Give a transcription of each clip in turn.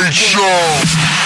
vibration.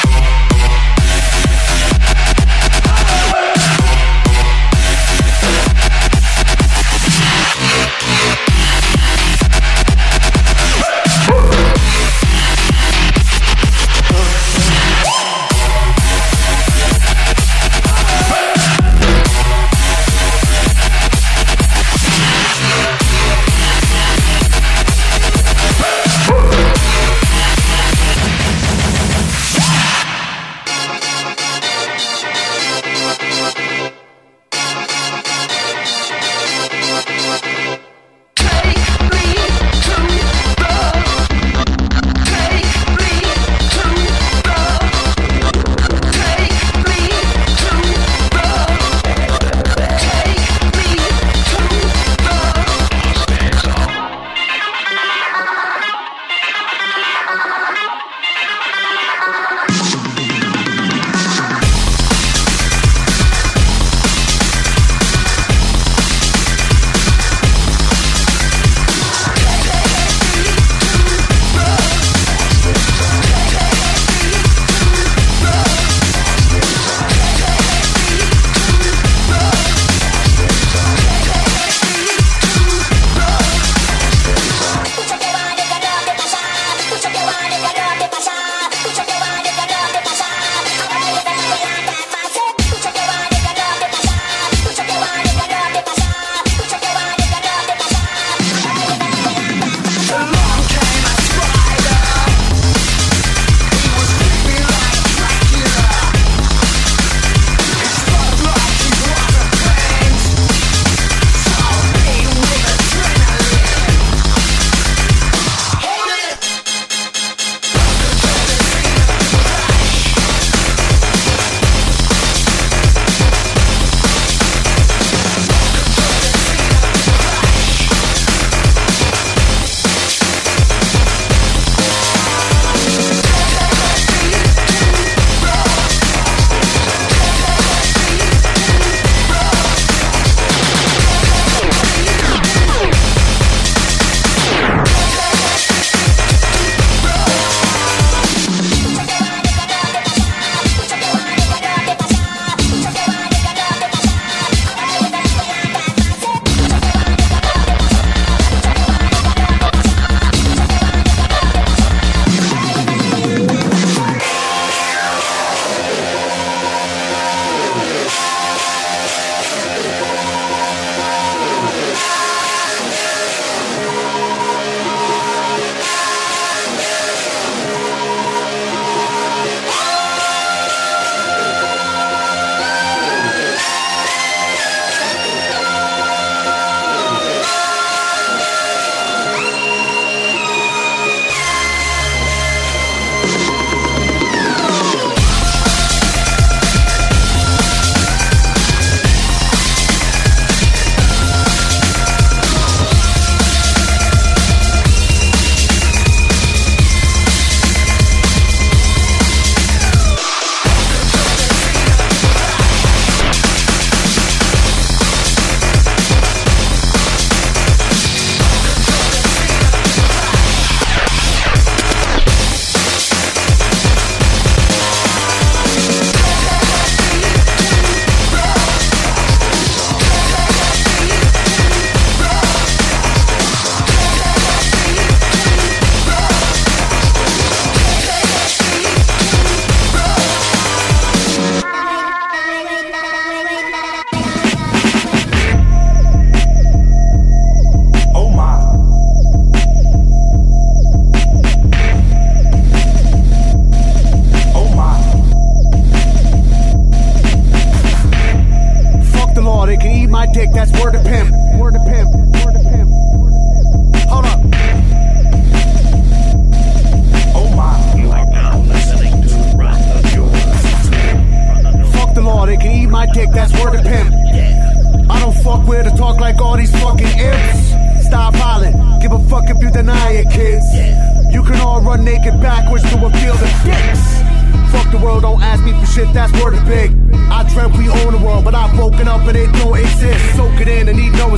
naked backwards to a field of dicks. Fuck the world, don't ask me for shit, that's word is big. I dreamt we own the world, but I've woken up and it don't exist. Soak it in and need no assist.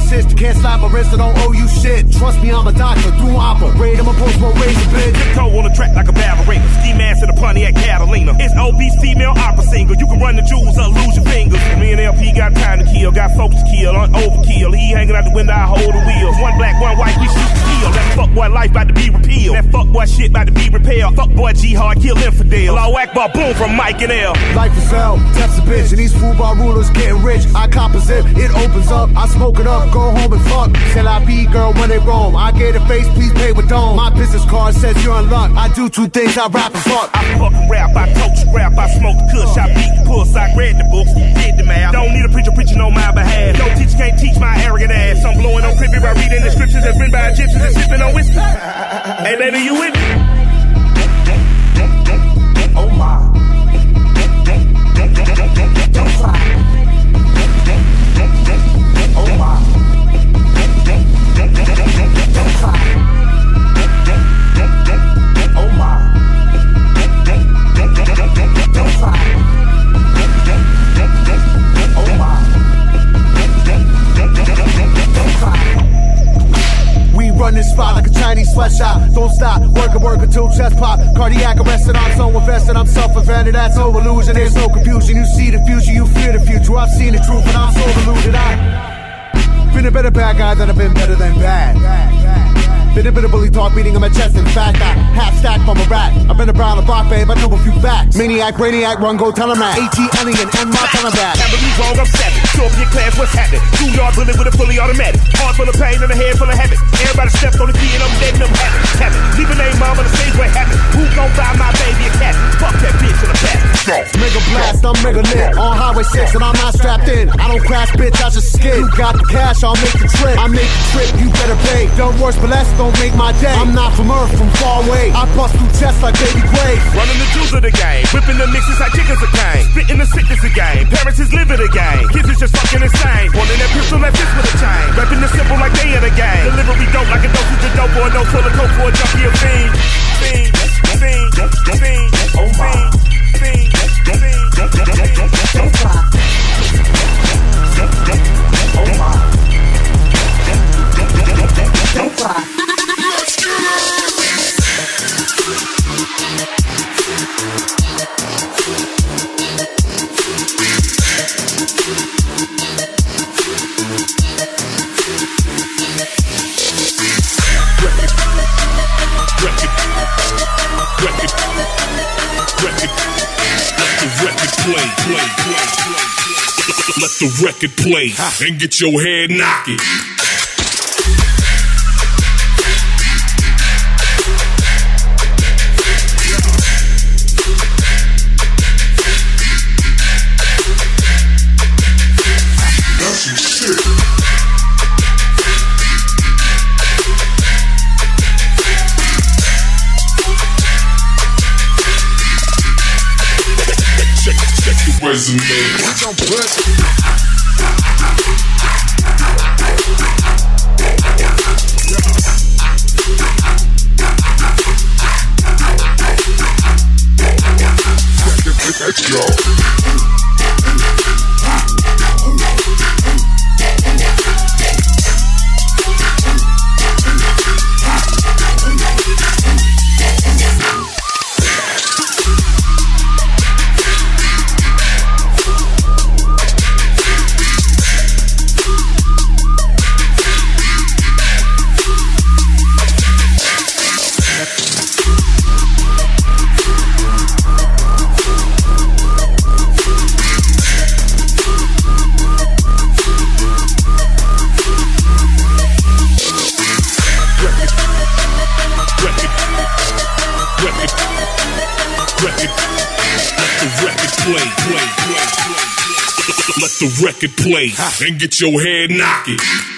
assist. You can't slap my wrist, I don't owe you shit. Trust me, I'm a doctor, through operate. I'm a post-war razor bitch. Tiptoe on the track like a ballerina. Ski mask in a Pontiac Catalina. It's obese female opera singer. You can run the jewels or lose your fingers. Me and LP got time to kill, got folks to kill, on overkill. He hanging out the window, I hold the wheels. One black, one white, we shoot to kill. That fuckboy life about to be repealed. That fuckboy shit about to be repaired. Fuckboy G-Hard, kill infidel. Law Akbar, boom from Mike and L. Life is hell, death's a bitch, and these football rulers getting rich. I composite, it opens up, I smoke it up, go home and fuck. Till I be girl when they roam. I gave a face, please pay with dome. My business card says you're in luck. I do two things, I rap and fuck. I fucking rap, I coach rap, I smoke the kush, I beat the puss, I read the books, did the math. Don't need a preacher preaching on my behalf. No teacher can't teach my arrogant ass. I'm blowing on crippy by reading the scriptures that's written by Egyptians and sipping on whiskey. Hey lady, you with me? Oh my. Don't cry. Oh my. Don't cry. Oh my. Don't cry. Oh my. Don't cry. We run this spot like a Chinese sweatshop. Don't stop, work until chest pop. Cardiac arrested, I'm so invested, I'm self-invented. That's no illusion, there's no confusion. You see the future, you fear the future. I've seen the truth and I'm so deluded. I've been a better bad guy than I've been better than bad. Been a bit of bully talk, beating on my chest. In fact, I half stack from a rat. I've been around the block, babe, I know a few facts. Maniac, brainiac, run, go, tell him that. AT, alien, and my ton of that. Can't believe wrong, I'm savage. Show up in your class, what's happening? 2-yard bullet with a fully automatic. Heart full of pain and a head full of habit. Everybody stepped on the key and I'm dead and I'm happy. Leave a name, mom, on the stage where it happened. Who gon' buy my baby a cat? Fuck that bitch in the back. Mega blast, I'm mega lit. On Highway 6 and I'm not strapped in. I don't crash, bitch, I just skid. You got the cash, I'll make the trip. I make the trip, you better pay. Don't rush, but less don't make my day. I'm not from Earth, from far away. I bust through chests like baby Quay. Running the juice of the game. Whipping the mixes like chickens a cane. Spitting the sickness of game. Parents is living the game. Kids is just fucking insane. Holding that pistol like fist with a chain. Rapping the simple like they in a game. Delivery dope like a dosage of dope or a no full of coke for a junkie or fiend. Fiend, fiend, fiend, oh my. fiend, fiend, Don't cry. Oh my. Don't cry. Let the record play and get your head knocking. That's some shit. Check the resume. Let's go. Let the record play and get your head knocking.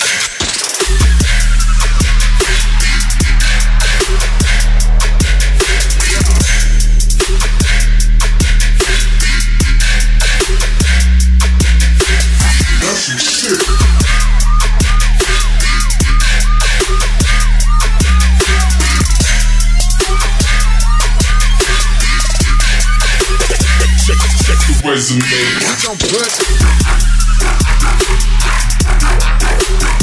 That's some shit. Check the resume.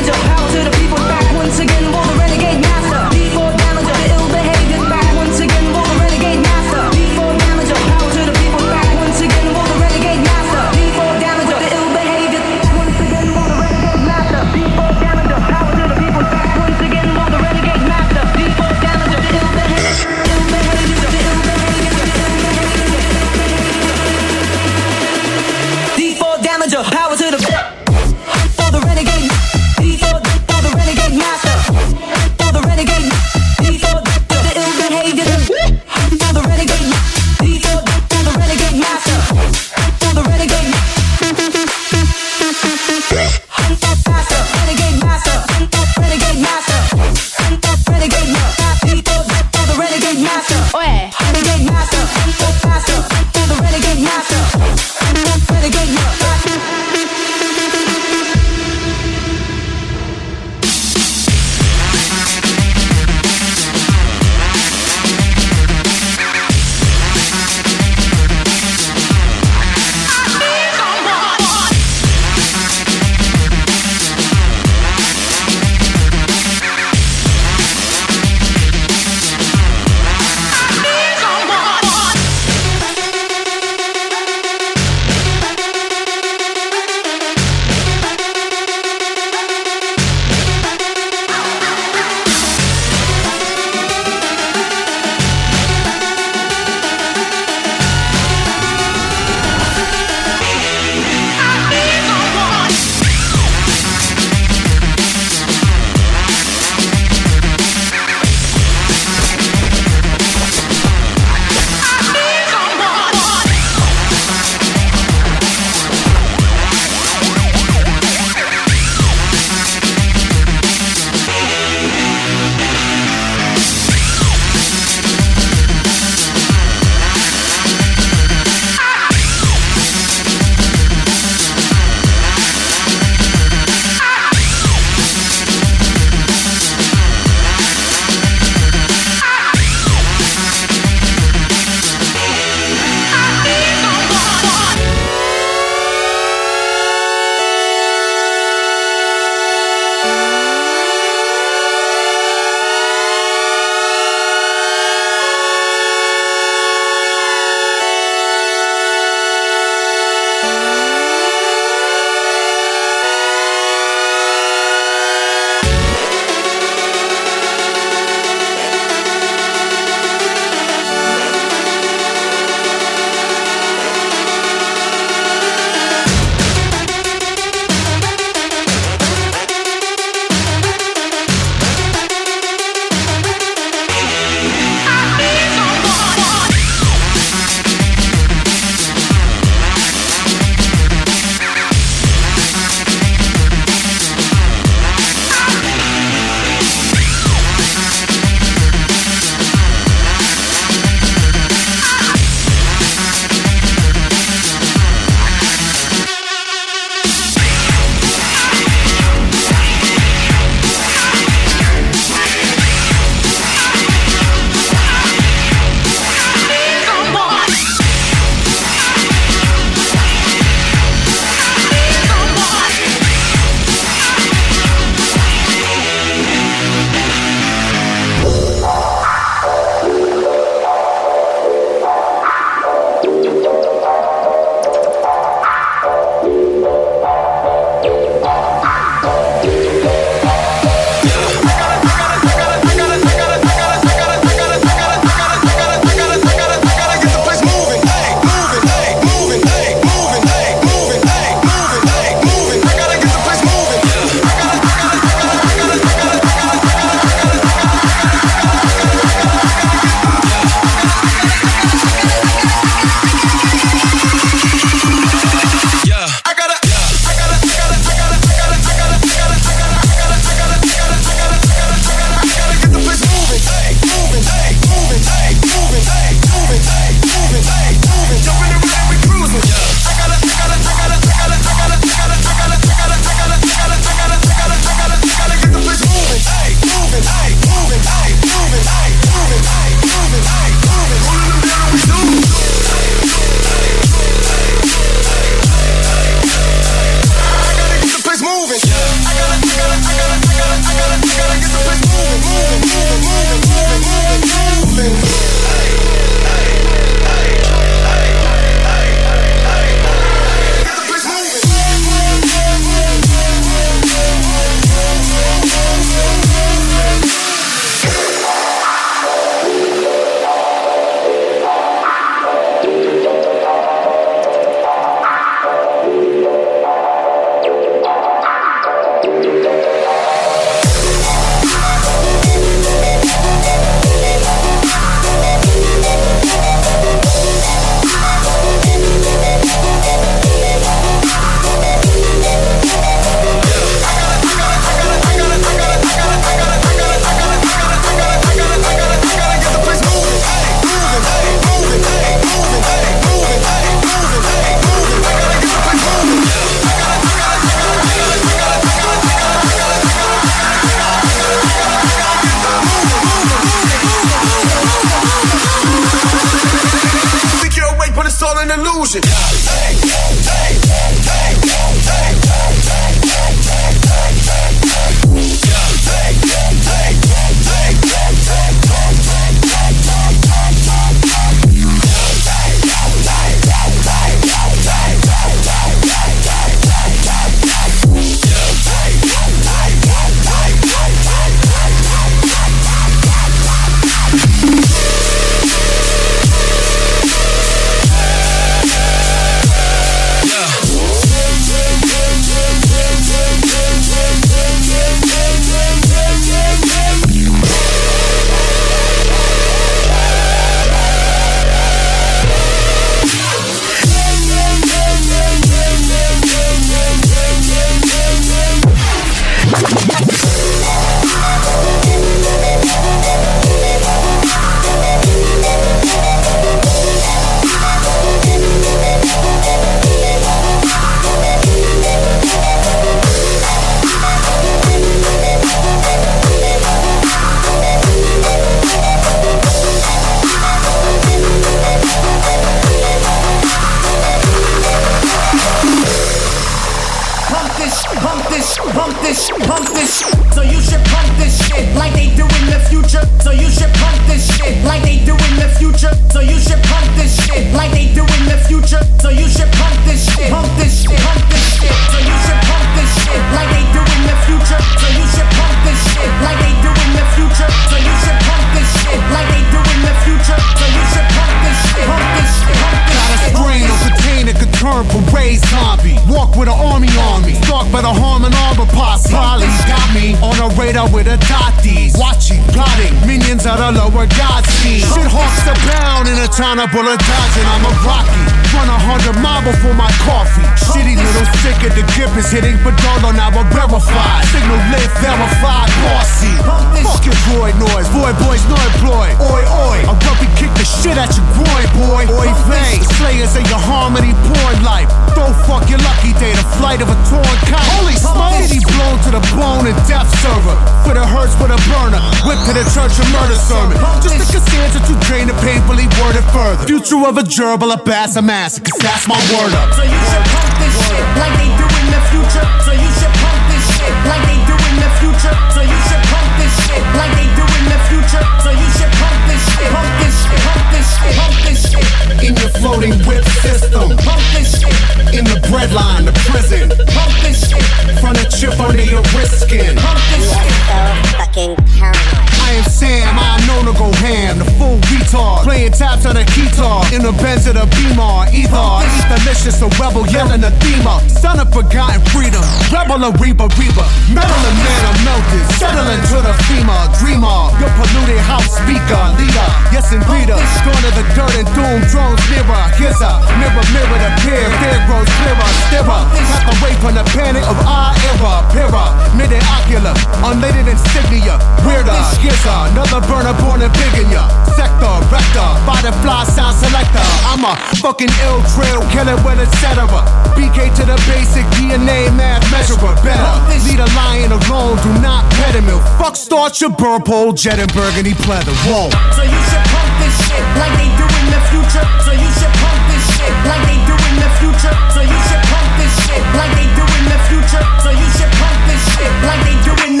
Bullet dodging, I'm a Rocky. Run 100 miles before my coffee. Shitty little sick at the grip is hitting Padolo, now I'm verified. Signal lit, verified, bossy. Fuck your droid noise, boy boys no employ. Oi oi, I rugby kick the shit at your groin, boy. Oi vey, slayers of your harmony porn life. Don't fuck your lucky day, the flight of a torn kite. Holy smoke, city blown to the bone and death server. For the hurts with a burner, whip to the church and murder sermon. Just the Costanza to drain the painfully worded further. Future of a gerbil, a bass, a massacre, cause that's my word up. So you should pump this shit like they do in the future. So you should pump this shit like they do in the future. So you should pump this shit like they do in the future. So you should pump this shit, pump this shit, pump this shit, pump this shit. In your floating whip system, pump this shit. In the breadline, the prison, pump this shit. Front of chip under your wrist skin, pump this shit. So fucking paranoid. I am Sam, I'm known to go ham, the full retard. Playing taps on a guitar, in the Benz of the Beamer. Either eat delicious, a rebel yelling a thema. Son of forgotten freedom, rebel a reaper, metal and man, I'm melted. Settling to the FEMA, dreamer. Your polluted house speaker, leader. Yes, and leader. Gone to the dirt and doom, drones nearer. Here's a mirror, the peer. Fear grows clearer, stirrer. Half away from the panic of our era. Pira, mid-and ocular, unlated insignia. Weirder, skizzer, another burner born and big in ya. Sector, rector, butterfly sound selector. I'm a fucking ill trail killer, well, etc. BK to the basic DNA math measurer. Better lead a lion alone, do not pet him. Fuck start your burp hole, jet and burgundy pleather. Whoa. So you should pump this shit like they do in the future. So you should pump this shit like they do in the future. So you should pump this shit like they do in the future. So you should pump this shit like they do in the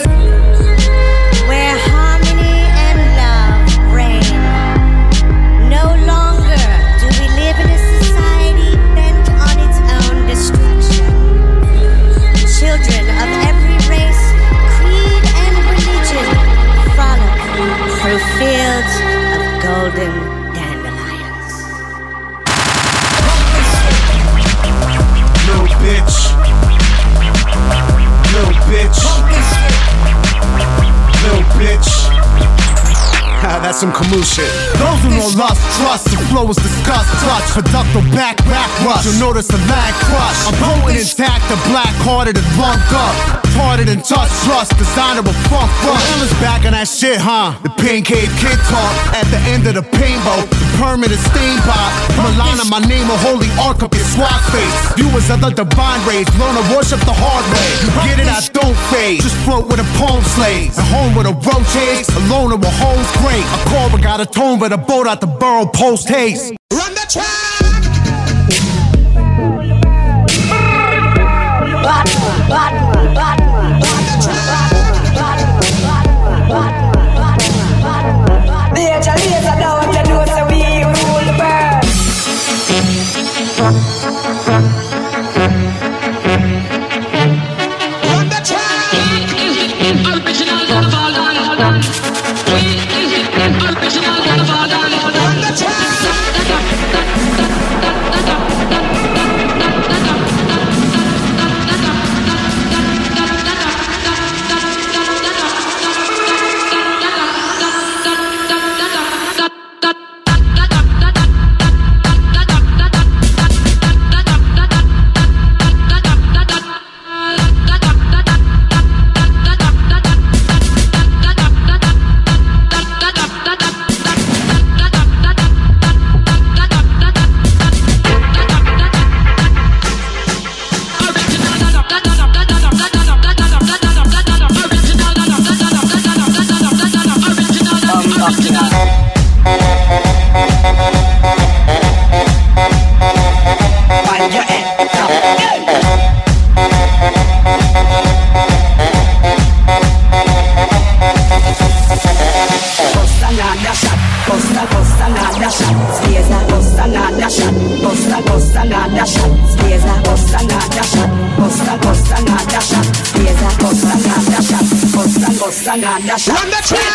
where harmony and love reign. No longer do we live in a society bent on its own destruction. Children of every race, creed, and religion frolic through fields of golden dandelions. Little bitch. Little bitch. Little bitch. That's some Camus shit. Those who know lust, trust, the flow is disgust, touch, productive back rush. You'll notice the lag crush. I'm potent intact, the black-hearted and lumped up. Hearted and touch, trust, designer of funk front. Is back on that shit, huh? The Pain Cave Kid talk at the end of the painbow. The permanent stain pot. Milana, my name, a holy arc up your swat face. Viewers of the divine rays, learn to worship the hard way. You get it, I don't fade. Just float with a palm slaves. At home with a roach haze. Alone with a home's great. A cobra got a tone, but a boat out the borough post haste. Run the track! Run the track!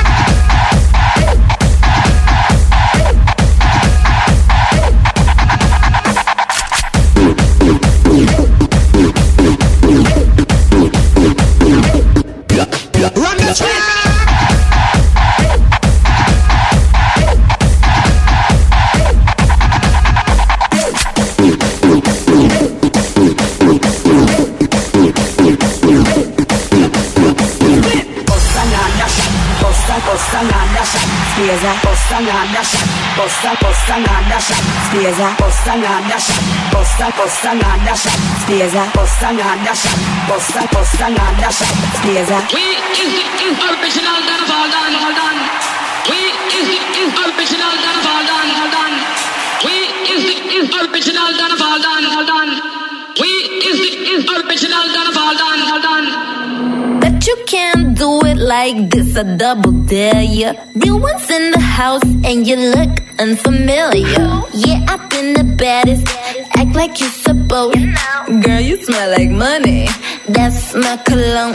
We is the original done of all done. We is the original done of all done. We is the original done of all done. We is the original done of all done. Bet you can't do it like this, I double dare ya. Real ones in the house and you look unfamiliar. Yeah, I've been the baddest, act like you're supposed. Girl, you smell like money, that's my cologne.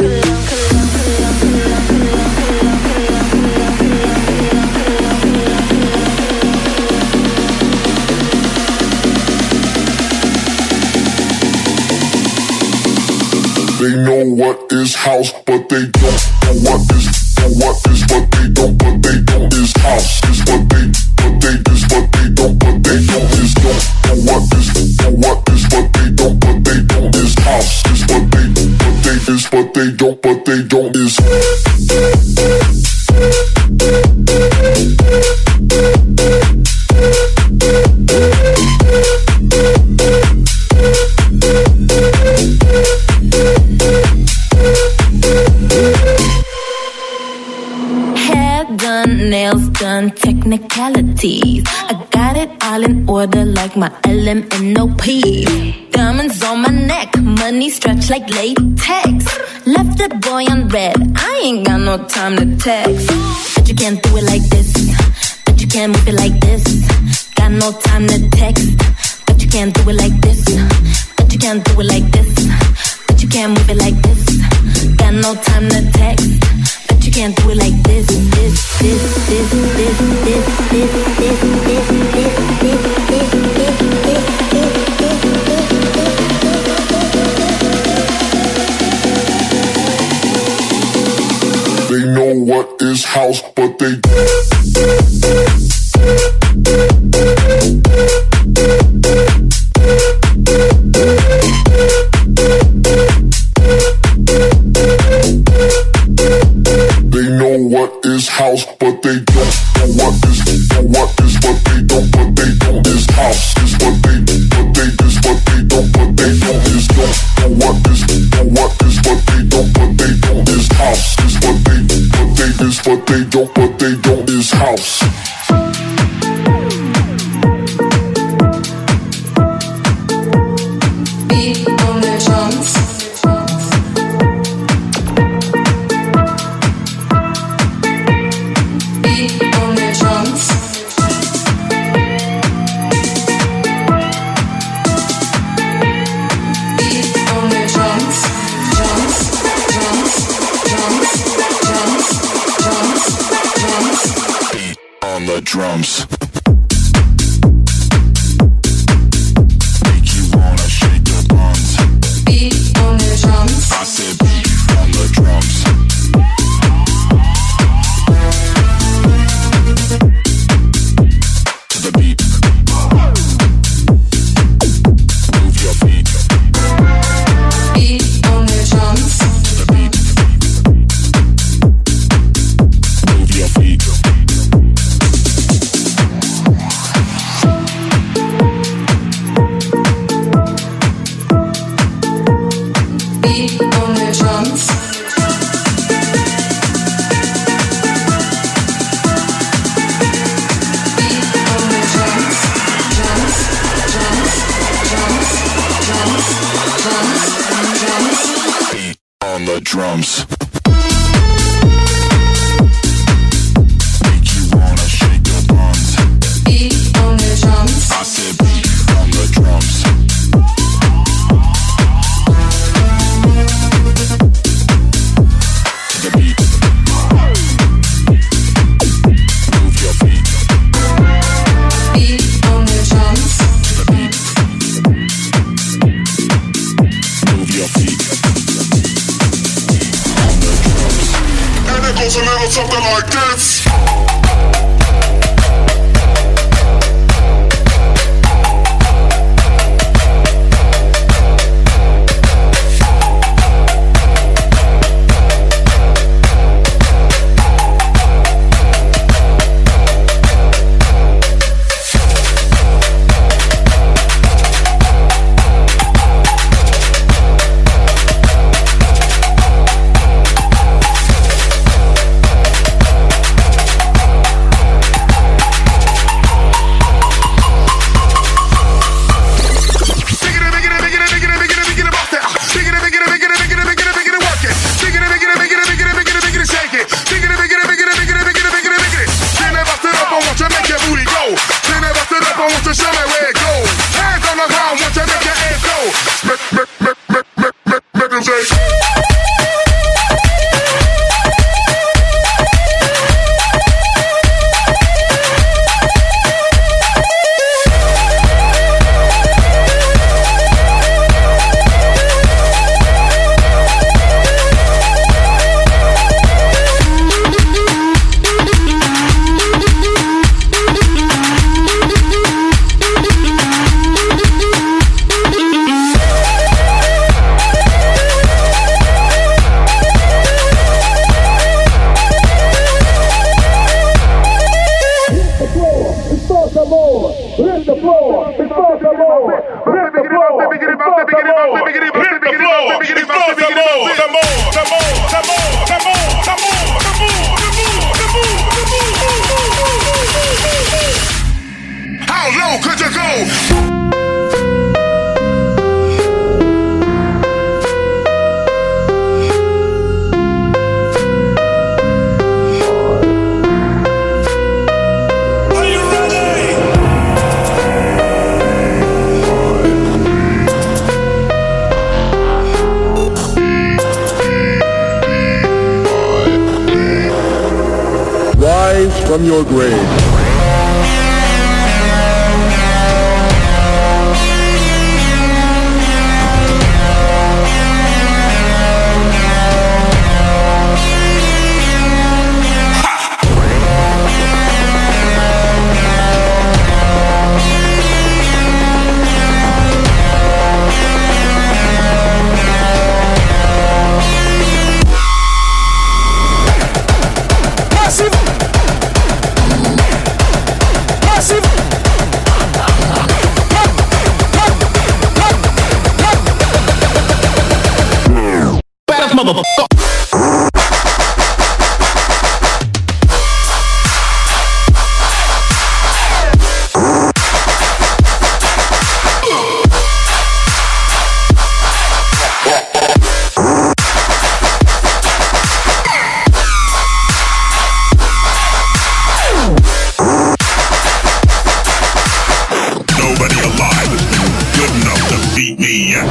They know what is house, but they don't know what is what they don't is house. Is what they is what they don't is don't know what is what they don't is house. Is what they is what they don't is. Nails done, technicalities. I got it all in order like my LMNOP. Diamonds on my neck, money stretched like latex. Left the boy on red, I ain't got no time to text. But you can't do it like this, but you can't move it like this. Got no time to text, but you can't do it like this, but you can't do it like this, but you can't move it like this. Got no time to text, but you can't do it like this. They know what is house, but they know what is house, but they don't know what is what they don't is house. Is what they is what they don't is don't know what is what they don't is house. Is what they is what they don't is. drums. Make you wanna shake your buns. Beat on the drums. I said beat on the drums. To the beat. Move your feet. Beat on the drums. To the beat. Move your feet. Beat on the drums. Beat on the drums. Drums, drums, drums, drums, drums, drums. Beat on the drums. Make you wanna shake your buns. Beat on the drums. I said beat on the drums. To the beat. Move your feet. Beat on the drums. To the beat. Move your feet. On the drums. And it goes a little something like this. How low could you go? Are you ready? Rise from your grave. Motherfucker. Nobody alive has been good enough to beat me yet.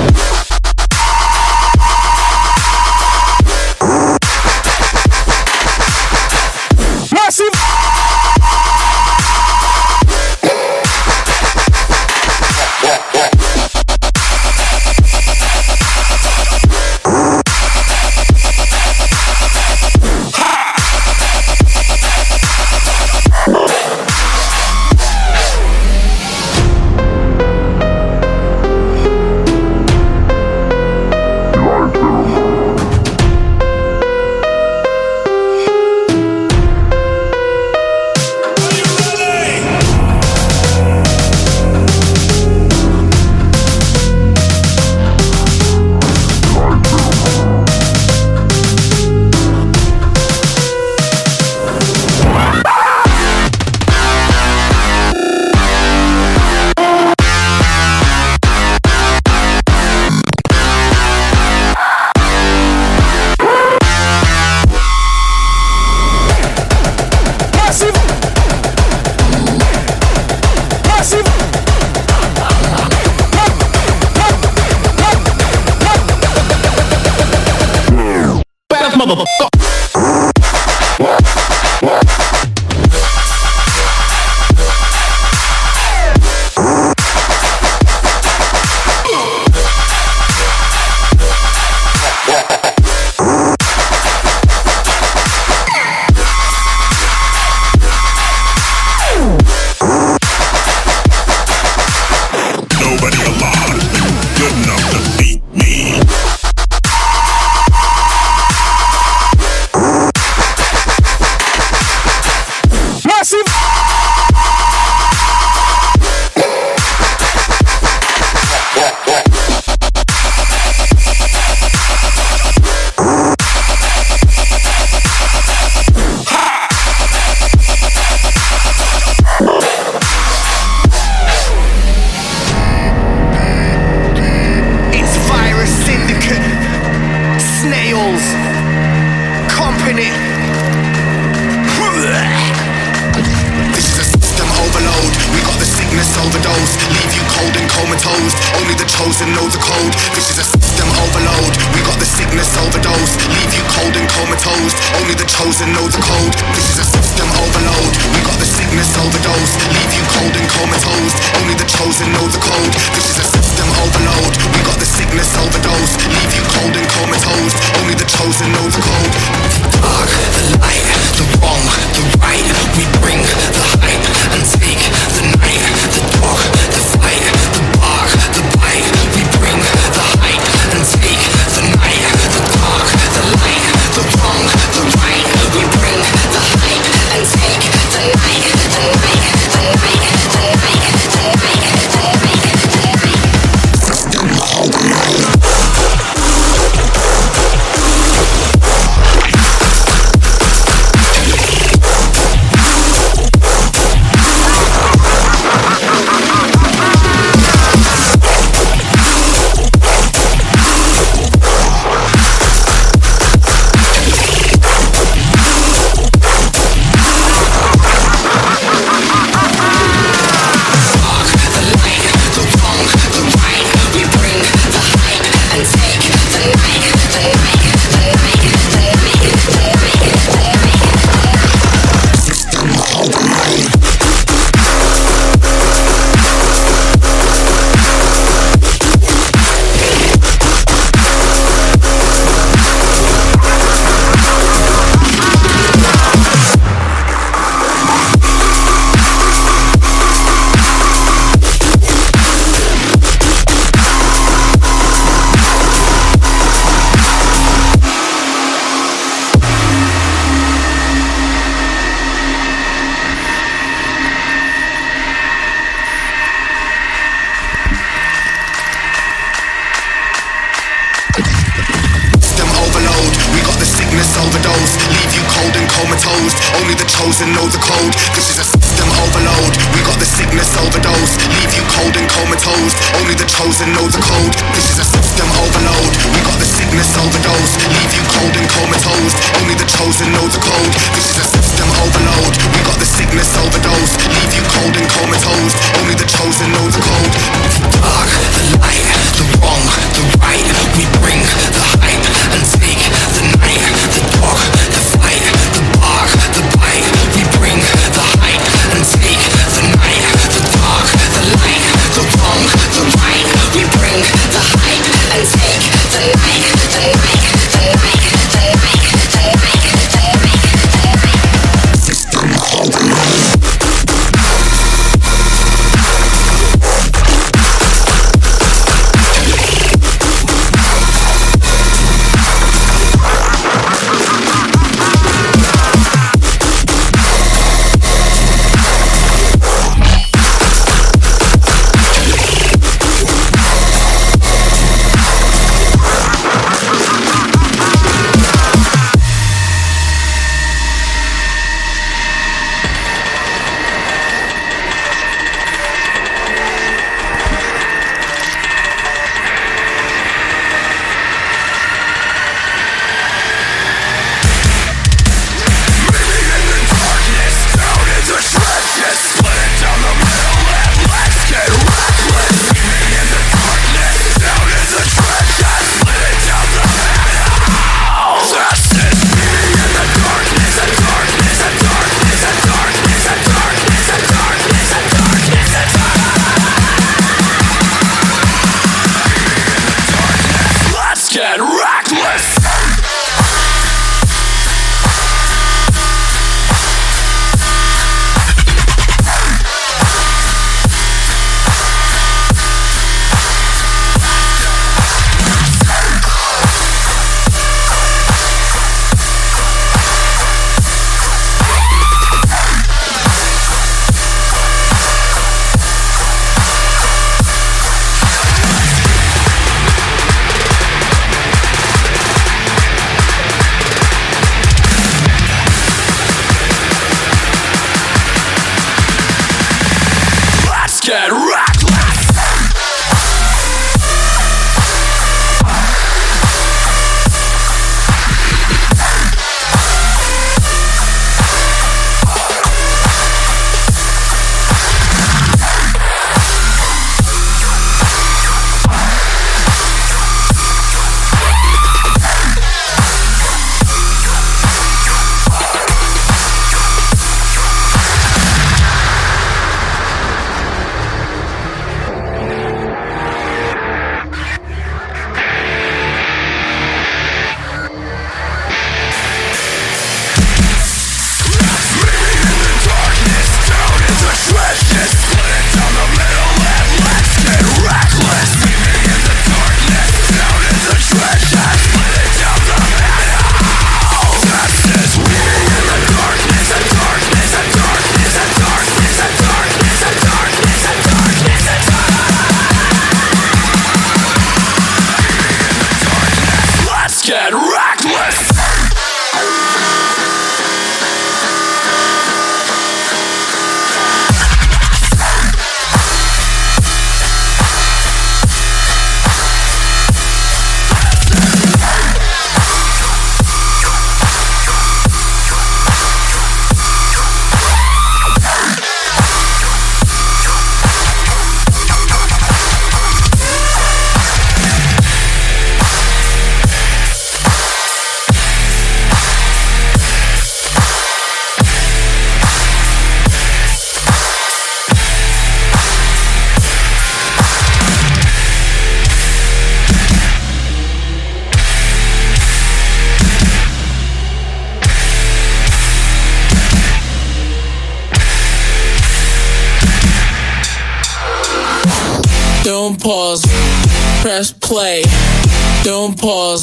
pause, press play. Don't pause.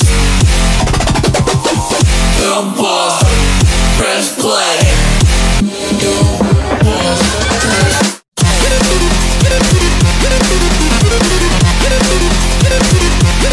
Don't pause, press play. Don't pause, press play.